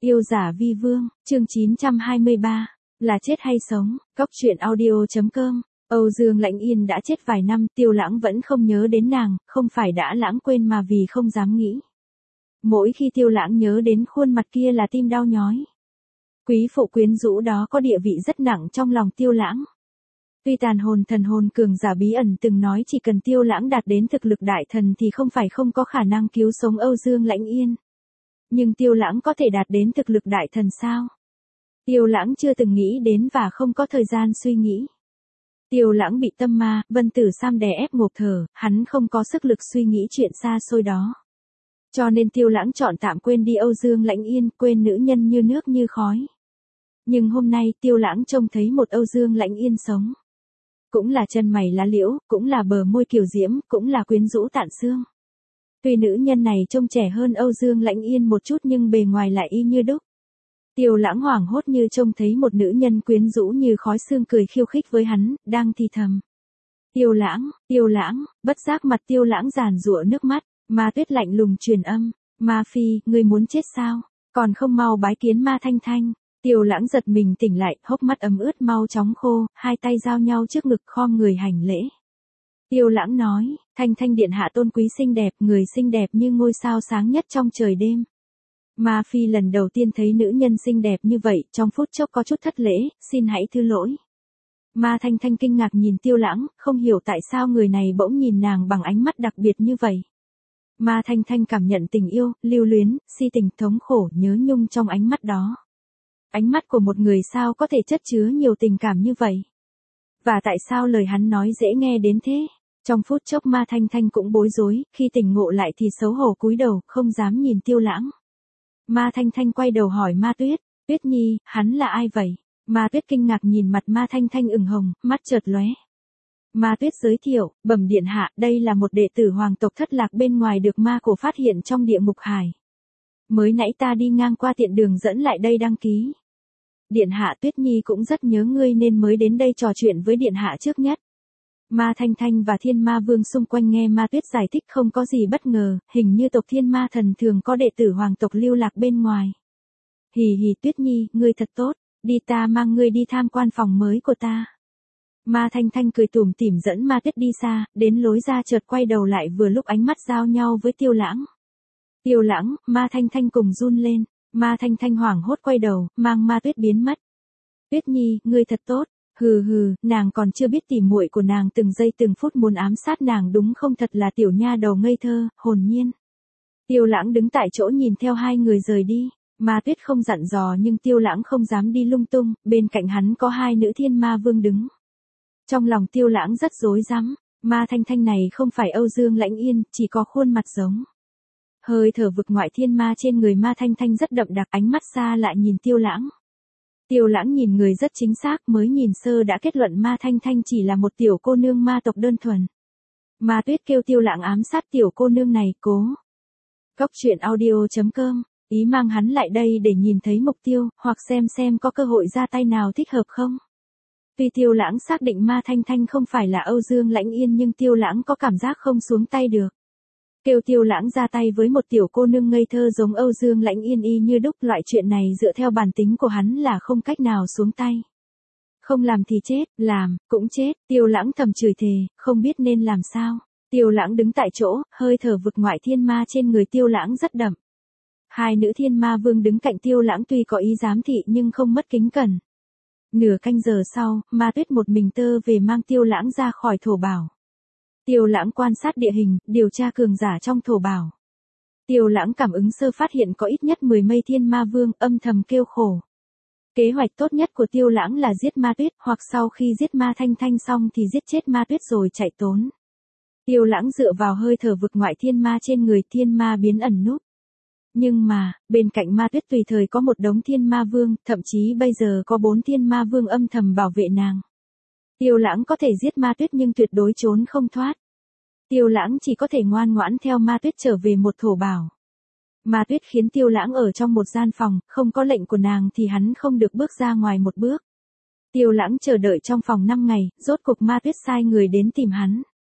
Yêu giả vi vương, chương 923, là chết hay sống, Cóc truyện audio.com. Âu Dương Lãnh Yên đã chết vài năm, Tiêu Lãng vẫn không nhớ đến nàng, không phải đã lãng quên mà vì không dám nghĩ. Mỗi khi Tiêu Lãng nhớ đến khuôn mặt kia là tim đau nhói. Quý phụ quyến rũ đó có địa vị rất nặng trong lòng Tiêu Lãng. Tuy tàn hồn thần hồn cường giả bí ẩn từng nói chỉ cần Tiêu Lãng đạt đến thực lực đại thần thì không phải không có khả năng cứu sống Âu Dương Lãnh Yên. Nhưng Tiêu Lãng có thể đạt đến thực lực đại thần sao? Tiêu Lãng chưa từng nghĩ đến và không có thời gian suy nghĩ. Tiêu Lãng bị tâm ma, Vân Tử Sam đè ép ngộp thở, hắn không có sức lực suy nghĩ chuyện xa xôi đó. Cho nên Tiêu Lãng chọn tạm quên đi Âu Dương Lãnh Yên, quên nữ nhân như nước như khói. Nhưng hôm nay Tiêu Lãng trông thấy một Âu Dương Lãnh Yên sống. Cũng là chân mày lá liễu, cũng là bờ môi kiều diễm, cũng là quyến rũ tạn xương. Tuy nữ nhân này trông trẻ hơn Âu Dương Lãnh Yên một chút nhưng bề ngoài lại y như đúc. Tiêu Lãng hoảng hốt như trông thấy một nữ nhân quyến rũ như khói xương cười khiêu khích với hắn, đang thì thầm. Tiêu Lãng, bất giác mặt Tiêu Lãng giàn giụa nước mắt, Ma Tuyết lạnh lùng truyền âm, Ma Phi, ngươi muốn chết sao, còn không mau bái kiến Ma Thanh Thanh. Tiêu Lãng giật mình tỉnh lại, hốc mắt ấm ướt mau chóng khô, hai tay giao nhau trước ngực khom người hành lễ. Tiêu Lãng nói, Thanh Thanh điện hạ tôn quý xinh đẹp, người xinh đẹp như ngôi sao sáng nhất trong trời đêm. Ma Phi lần đầu tiên thấy nữ nhân xinh đẹp như vậy, trong phút chốc có chút thất lễ, xin hãy thứ lỗi. Ma Thanh Thanh kinh ngạc nhìn Tiêu Lãng, không hiểu tại sao người này bỗng nhìn nàng bằng ánh mắt đặc biệt như vậy. Ma Thanh Thanh cảm nhận tình yêu, lưu luyến, si tình, thống khổ, nhớ nhung trong ánh mắt đó. Ánh mắt của một người sao có thể chất chứa nhiều tình cảm như vậy? Và tại sao lời hắn nói dễ nghe đến thế? Trong phút chốc Ma Thanh Thanh cũng bối rối, khi tỉnh ngộ lại thì xấu hổ cúi đầu, không dám nhìn Tiêu Lãng. Ma Thanh Thanh quay đầu hỏi Ma Tuyết, Tuyết Nhi, hắn là ai vậy? Ma Tuyết kinh ngạc nhìn mặt Ma Thanh Thanh ửng hồng, mắt chợt lóe. Ma Tuyết giới thiệu, bẩm điện hạ, đây là một đệ tử hoàng tộc thất lạc bên ngoài được ma cổ phát hiện trong địa ngục hải. Mới nãy ta đi ngang qua tiện đường dẫn lại đây đăng ký. Điện hạ, Tuyết Nhi cũng rất nhớ ngươi nên mới đến đây trò chuyện với điện hạ trước nhất. Ma Thanh Thanh và Thiên Ma Vương xung quanh nghe Ma Tuyết giải thích không có gì bất ngờ, hình như tộc Thiên Ma Thần thường có đệ tử hoàng tộc lưu lạc bên ngoài. Hì hì Tuyết Nhi, ngươi thật tốt, đi ta mang ngươi đi tham quan phòng mới của ta. Ma Thanh Thanh cười tủm tỉm dẫn Ma Tuyết đi xa, đến lối ra chợt quay đầu lại vừa lúc ánh mắt giao nhau với Tiêu Lãng. Tiêu Lãng, Ma Thanh Thanh cùng run lên, Ma Thanh Thanh hoảng hốt quay đầu, mang Ma Tuyết biến mất. Tuyết Nhi, ngươi thật tốt. Hừ hừ, nàng còn chưa biết tỉ muội của nàng từng giây từng phút muốn ám sát nàng đúng không, thật là tiểu nha đầu ngây thơ, hồn nhiên. Tiêu Lãng đứng tại chỗ nhìn theo hai người rời đi, Ma Tuyết không dặn dò nhưng Tiêu Lãng không dám đi lung tung, bên cạnh hắn có hai nữ Thiên Ma Vương đứng. Trong lòng Tiêu Lãng rất rối rắm, Ma Thanh Thanh này không phải Âu Dương Lãnh Yên, chỉ có khuôn mặt giống. Hơi thở vực ngoại thiên ma trên người Ma Thanh Thanh rất đậm đặc, ánh mắt xa lại nhìn Tiêu Lãng. Tiêu Lãng nhìn người rất chính xác, mới nhìn sơ đã kết luận Ma Thanh Thanh chỉ là một tiểu cô nương ma tộc đơn thuần. Ma Tuyết kêu Tiêu Lãng ám sát tiểu cô nương này, cố. Cóc truyện audio.com, ý mang hắn lại đây để nhìn thấy mục tiêu, hoặc xem có cơ hội ra tay nào thích hợp không. Tuy Tiêu Lãng xác định Ma Thanh Thanh không phải là Âu Dương Lãnh Yên nhưng Tiêu Lãng có cảm giác không xuống tay được. Kêu Tiêu Lãng ra tay với một tiểu cô nương ngây thơ giống Âu Dương Lãnh Yên y như đúc, loại chuyện này dựa theo bản tính của hắn là không cách nào xuống tay. Không làm thì chết, làm, cũng chết, Tiêu Lãng thầm chửi thề, không biết nên làm sao. Tiêu Lãng đứng tại chỗ, hơi thở vực ngoại thiên ma trên người Tiêu Lãng rất đậm. Hai nữ Thiên Ma Vương đứng cạnh Tiêu Lãng tuy có ý giám thị nhưng không mất kính cẩn. Nửa canh giờ sau, Ma Tuyết một mình tơ về mang Tiêu Lãng ra khỏi thổ bảo. Tiêu Lãng quan sát địa hình, điều tra cường giả trong thổ bảo. Tiêu Lãng cảm ứng sơ phát hiện có ít nhất 10 mây Thiên Ma Vương, âm thầm kêu khổ. Kế hoạch tốt nhất của Tiêu Lãng là giết Ma Tuyết, hoặc sau khi giết Ma Thanh Thanh xong thì giết chết Ma Tuyết rồi chạy trốn. Tiêu Lãng dựa vào hơi thở vực ngoại thiên ma trên người Thiên Ma biến ẩn núp. Nhưng mà, bên cạnh Ma Tuyết tùy thời có một đống Thiên Ma Vương, thậm chí bây giờ có 4 Thiên Ma Vương âm thầm bảo vệ nàng. Tiêu Lãng có thể giết Ma Tuyết nhưng tuyệt đối trốn không thoát. Tiêu Lãng chỉ có thể ngoan ngoãn theo Ma Tuyết trở về một thổ bảo. Ma Tuyết khiến Tiêu Lãng ở trong một gian phòng, không có lệnh của nàng thì hắn không được bước ra ngoài một bước. Tiêu Lãng chờ đợi trong phòng 5 ngày, rốt cục Ma Tuyết sai người đến tìm hắn.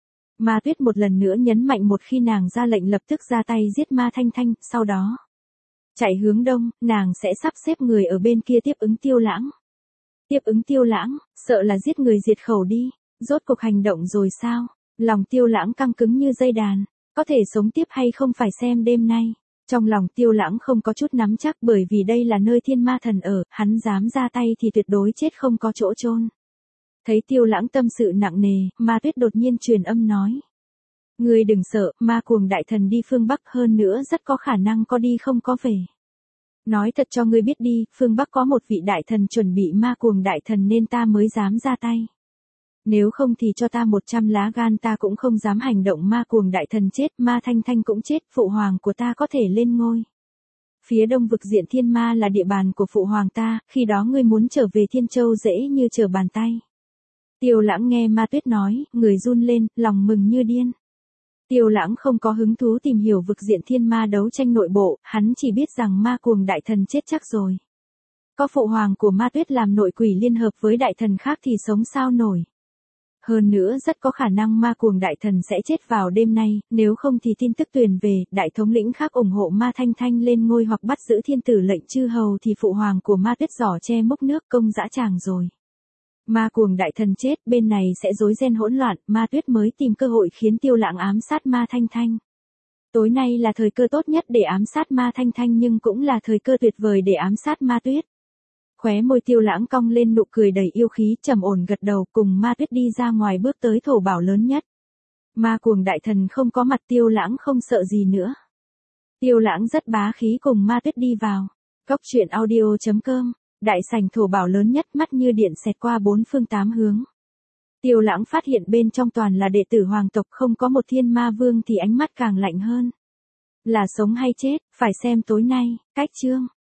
Ma Tuyết một lần nữa nhấn mạnh một khi nàng ra lệnh lập tức ra tay giết Ma Thanh Thanh, sau đó Chạy hướng đông, nàng sẽ sắp xếp người ở bên kia tiếp ứng Tiêu Lãng. Tiếp ứng Tiêu Lãng, sợ là giết người diệt khẩu đi. Rốt cuộc hành động rồi sao? Lòng Tiêu Lãng căng cứng như dây đàn. Có thể sống tiếp hay không phải xem đêm nay. Trong lòng Tiêu Lãng không có chút nắm chắc bởi vì đây là nơi thiên ma thần ở, hắn dám ra tay thì tuyệt đối chết không có chỗ chôn. Thấy Tiêu Lãng tâm sự nặng nề, Ma Tuyết đột nhiên truyền âm nói. Ngươi đừng sợ, ma cuồng đại thần đi phương Bắc hơn nữa rất có khả năng có đi không có về. Nói thật cho ngươi biết đi, phương Bắc có một vị đại thần chuẩn bị ma cuồng đại thần nên ta mới dám ra tay. Nếu không thì cho ta 100 lá gan ta cũng không dám hành động ma cuồng đại thần chết, ma Thanh Thanh cũng chết, phụ hoàng của ta có thể lên ngôi. Phía đông vực diện thiên ma là địa bàn của phụ hoàng ta, khi đó ngươi muốn trở về Thiên Châu dễ như trở bàn tay. Tiêu Lãng nghe Ma Tuyết nói, người run lên, lòng mừng như điên. Tiêu Lãng không có hứng thú tìm hiểu vực diện thiên ma đấu tranh nội bộ, hắn chỉ biết rằng ma cuồng đại thần chết chắc rồi. Có phụ hoàng của Ma Tuyết làm nội quỷ liên hợp với đại thần khác thì sống sao nổi. Hơn nữa rất có khả năng ma cuồng đại thần sẽ chết vào đêm nay, nếu không thì tin tức truyền về, đại thống lĩnh khác ủng hộ ma Thanh Thanh lên ngôi hoặc bắt giữ thiên tử lệnh chư hầu thì phụ hoàng của Ma Tuyết giỏ che mốc nước công dã tràng rồi. Ma cuồng đại thần chết, bên này sẽ rối ren hỗn loạn, Ma Tuyết mới tìm cơ hội khiến Tiêu Lãng ám sát ma Thanh Thanh. Tối nay là thời cơ tốt nhất để ám sát ma Thanh Thanh nhưng cũng là thời cơ tuyệt vời để ám sát Ma Tuyết. Khóe môi Tiêu Lãng cong lên nụ cười đầy yêu khí, trầm ổn gật đầu cùng Ma Tuyết đi ra ngoài bước tới thổ bảo lớn nhất. Ma cuồng đại thần không có mặt Tiêu Lãng không sợ gì nữa. Tiêu Lãng rất bá khí cùng Ma Tuyết đi vào. Cốc truyện audio.com, đại sảnh thổ bảo lớn nhất mắt như điện xẹt qua bốn phương tám hướng. Tiêu Lãng phát hiện bên trong toàn là đệ tử hoàng tộc không có một thiên ma vương thì ánh mắt càng lạnh hơn. Là sống hay chết, phải xem tối nay, cách chương.